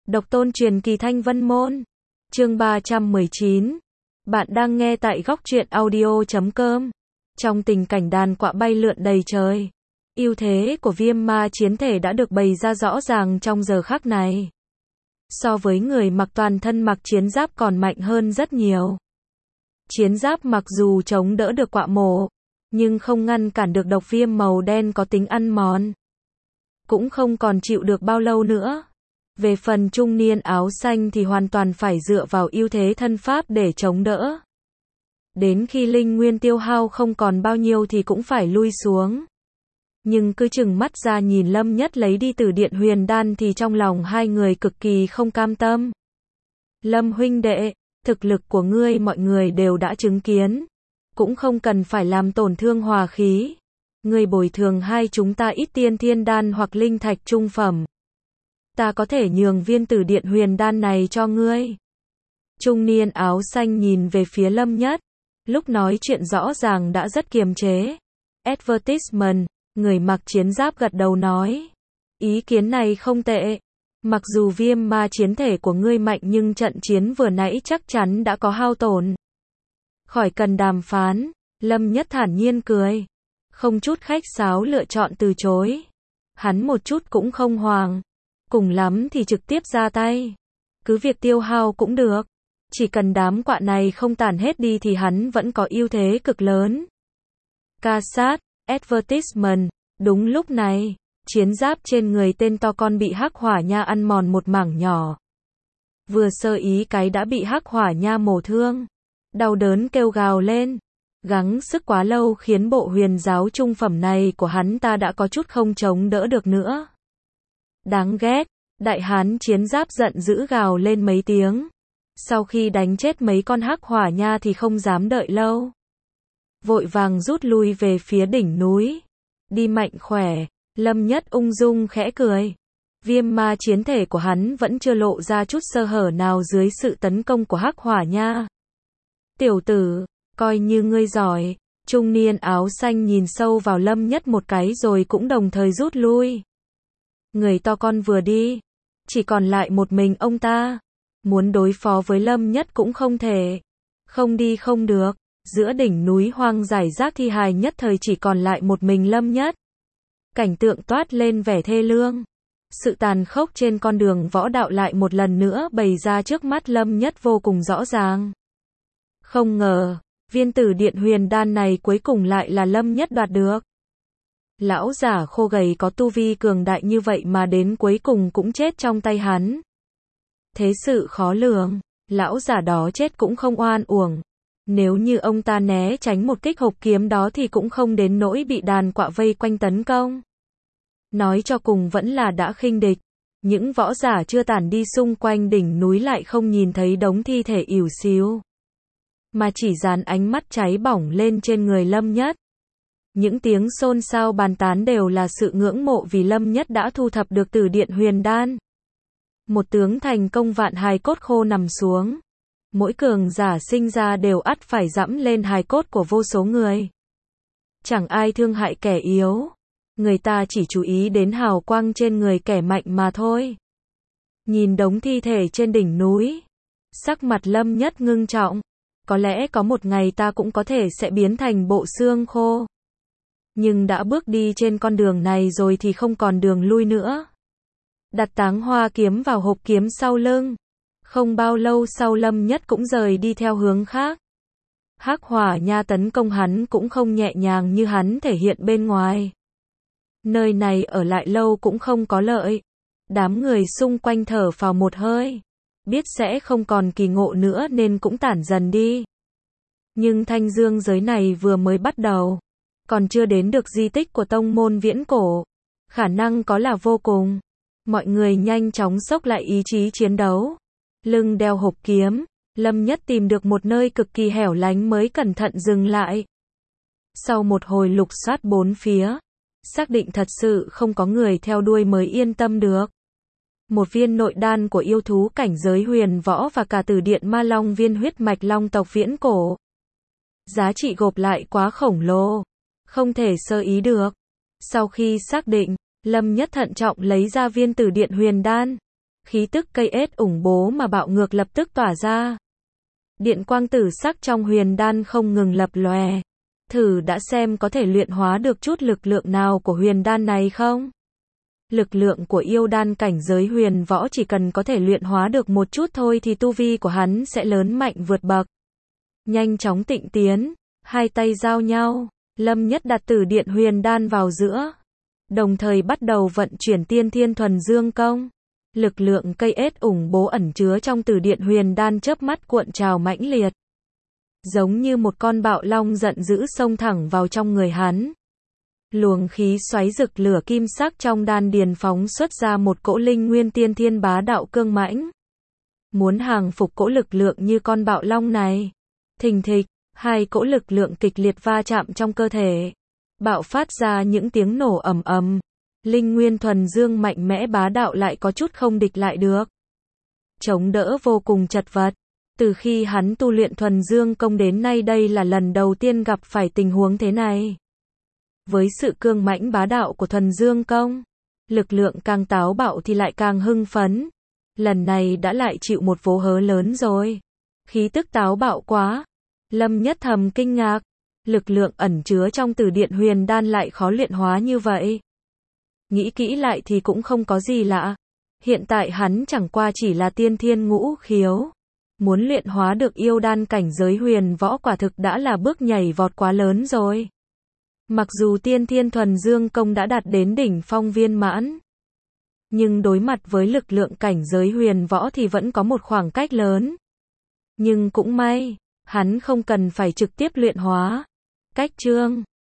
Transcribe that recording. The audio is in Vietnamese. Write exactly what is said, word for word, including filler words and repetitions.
Độc tôn truyền kỳ Thanh Vân Môn. Chương ba trăm mười chín. Bạn đang nghe tại góc truyện audio chấm com. Trong tình cảnh đàn quạ bay lượn đầy trời, ưu thế của viêm ma chiến thể đã được bày ra rõ ràng trong giờ khắc này. So với người mặc toàn thân mặc chiến giáp còn mạnh hơn rất nhiều. Chiến giáp mặc dù chống đỡ được quạ mổ, nhưng không ngăn cản được độc viêm màu đen có tính ăn mòn. Cũng không còn chịu được bao lâu nữa. Về phần trung niên áo xanh thì hoàn toàn phải dựa vào ưu thế thân pháp để chống đỡ. Đến khi linh nguyên tiêu hao không còn bao nhiêu thì cũng phải lui xuống. Nhưng cứ chừng mắt ra nhìn Lâm Nhất lấy đi Tử Điện Huyền Đan thì trong lòng hai người cực kỳ không cam tâm. Lâm huynh đệ, thực lực của ngươi mọi người đều đã chứng kiến. Cũng không cần phải làm tổn thương hòa khí. Ngươi bồi thường hai chúng ta ít tiên thiên đan hoặc linh thạch trung phẩm. Ta có thể nhường viên Tử Điện Huyền Đan này cho ngươi. Trung niên áo xanh nhìn về phía Lâm Nhất. Lúc nói chuyện rõ ràng đã rất kiềm chế. Advertisement, người mặc chiến giáp gật đầu nói. Ý kiến này không tệ. Mặc dù viêm ma chiến thể của ngươi mạnh nhưng trận chiến vừa nãy chắc chắn đã có hao tổn. Khỏi cần đàm phán, Lâm Nhất thản nhiên cười. Không chút khách sáo lựa chọn từ chối. Hắn một chút cũng không hoàng. Cùng lắm thì trực tiếp ra tay. Cứ việc tiêu hao cũng được. Chỉ cần đám quạ này không tàn hết đi thì hắn vẫn có ưu thế cực lớn. Ca sát, advertisement. Đúng lúc này, chiến giáp trên người tên to con bị hắc hỏa nha ăn mòn một mảng nhỏ. Vừa sơ ý cái đã bị hắc hỏa nha mổ thương. Đau đớn kêu gào lên. Gắng sức quá lâu khiến bộ huyền giáo trung phẩm này của hắn ta đã có chút không chống đỡ được nữa. Đáng ghét, đại hán chiến giáp giận dữ gào lên mấy tiếng. Sau khi đánh chết mấy con hắc hỏa nha thì không dám đợi lâu. Vội vàng rút lui về phía đỉnh núi. Đi mạnh khỏe, Lâm Nhất ung dung khẽ cười. Viêm ma chiến thể của hắn vẫn chưa lộ ra chút sơ hở nào dưới sự tấn công của hắc hỏa nha. Tiểu tử, coi như ngươi giỏi. Trung niên áo xanh nhìn sâu vào Lâm Nhất một cái rồi cũng đồng thời rút lui. Người to con vừa đi, chỉ còn lại một mình ông ta. Muốn đối phó với Lâm Nhất cũng không thể. Không đi không được. Giữa đỉnh núi hoang rải rác thi hài nhất thời chỉ còn lại một mình Lâm Nhất. Cảnh tượng toát lên vẻ thê lương. Sự tàn khốc trên con đường võ đạo lại một lần nữa bày ra trước mắt Lâm Nhất vô cùng rõ ràng. Không ngờ, viên Tử Điện Huyền Đan này cuối cùng lại là Lâm Nhất đoạt được. Lão giả khô gầy có tu vi cường đại như vậy mà đến cuối cùng cũng chết trong tay hắn. Thế sự khó lường, lão giả đó chết cũng không oan uổng. Nếu như ông ta né tránh một kích hộp kiếm đó thì cũng không đến nỗi bị đàn quạ vây quanh tấn công. Nói cho cùng vẫn là đã khinh địch. Những võ giả chưa tản đi xung quanh đỉnh núi lại không nhìn thấy đống thi thể ỉu xìu, mà chỉ dán ánh mắt cháy bỏng lên trên người Lâm Nhất. Những tiếng xôn xao bàn tán đều là sự ngưỡng mộ vì Lâm Nhất đã thu thập được Tử Điện Huyền Đan. Một tướng thành công vạn hài cốt khô nằm xuống. Mỗi cường giả sinh ra đều ắt phải dẫm lên hài cốt của vô số người. Chẳng ai thương hại kẻ yếu. Người ta chỉ chú ý đến hào quang trên người kẻ mạnh mà thôi. Nhìn đống thi thể trên đỉnh núi, sắc mặt Lâm Nhất ngưng trọng. Có lẽ có một ngày ta cũng có thể sẽ biến thành bộ xương khô. Nhưng đã bước đi trên con đường này rồi thì không còn đường lui nữa. Đặt táng hoa kiếm vào hộp kiếm sau lưng. Không bao lâu sau Lâm Nhất cũng rời đi theo hướng khác. Hắc hỏa nha tấn công hắn cũng không nhẹ nhàng như hắn thể hiện bên ngoài. Nơi này ở lại lâu cũng không có lợi. Đám người xung quanh thở phào một hơi. Biết sẽ không còn kỳ ngộ nữa nên cũng tản dần đi. Nhưng thanh dương giới này vừa mới bắt đầu. Còn chưa đến được di tích của tông môn viễn cổ. Khả năng có là vô cùng. Mọi người nhanh chóng xốc lại ý chí chiến đấu. Lưng đeo hộp kiếm, Lâm Nhất tìm được một nơi cực kỳ hẻo lánh mới cẩn thận dừng lại. Sau một hồi lục soát bốn phía, xác định thật sự không có người theo đuôi mới yên tâm được. Một viên nội đan của yêu thú cảnh giới huyền võ và cả Tử Điện Ma Long viên huyết mạch long tộc viễn cổ. Giá trị gộp lại quá khổng lồ, không thể sơ ý được. Sau khi xác định, Lâm Nhất thận trọng lấy ra viên Tử Điện Huyền Đan. Khí tức cây ết ủng bố mà bạo ngược lập tức tỏa ra. Điện quang tử sắc trong huyền đan không ngừng lập lòe. Thử đã xem có thể luyện hóa được chút lực lượng nào của huyền đan này không? Lực lượng của yêu đan cảnh giới huyền võ chỉ cần có thể luyện hóa được một chút thôi thì tu vi của hắn sẽ lớn mạnh vượt bậc. Nhanh chóng tịnh tiến, hai tay giao nhau, Lâm Nhất đặt tử điện huyền đan vào giữa. Đồng thời bắt đầu vận chuyển tiên thiên thuần dương công. Lực lượng cây ết ủng bố ẩn chứa trong tử điện huyền đan chớp mắt cuộn trào mãnh liệt. Giống như một con bạo long giận dữ xông thẳng vào trong người hắn. Luồng khí xoáy rực lửa kim sắc trong đan điền phóng xuất ra một cỗ linh nguyên tiên thiên bá đạo cương mãnh. Muốn hàng phục cỗ lực lượng như con bạo long này. Thình thịch, hai cỗ lực lượng kịch liệt va chạm trong cơ thể. Bạo phát ra những tiếng nổ ầm ầm. Linh nguyên thuần dương mạnh mẽ bá đạo lại có chút không địch lại được. Chống đỡ vô cùng chật vật. Từ khi hắn tu luyện thuần dương công đến nay đây là lần đầu tiên gặp phải tình huống thế này. Với sự cương mãnh bá đạo của thuần dương công, lực lượng càng táo bạo thì lại càng hưng phấn. Lần này đã lại chịu một vố hớ lớn rồi. Khí tức táo bạo quá. Lâm Nhất thầm kinh ngạc. Lực lượng ẩn chứa trong tử điện huyền đan lại khó luyện hóa như vậy. Nghĩ kỹ lại thì cũng không có gì lạ. Hiện tại hắn chẳng qua chỉ là tiên thiên ngũ khiếu. Muốn luyện hóa được yêu đan cảnh giới huyền võ quả thực đã là bước nhảy vọt quá lớn rồi. Mặc dù tiên thiên thuần dương công đã đạt đến đỉnh phong viên mãn, nhưng đối mặt với lực lượng cảnh giới huyền võ thì vẫn có một khoảng cách lớn. Nhưng cũng may, hắn không cần phải trực tiếp luyện hóa. Cách chương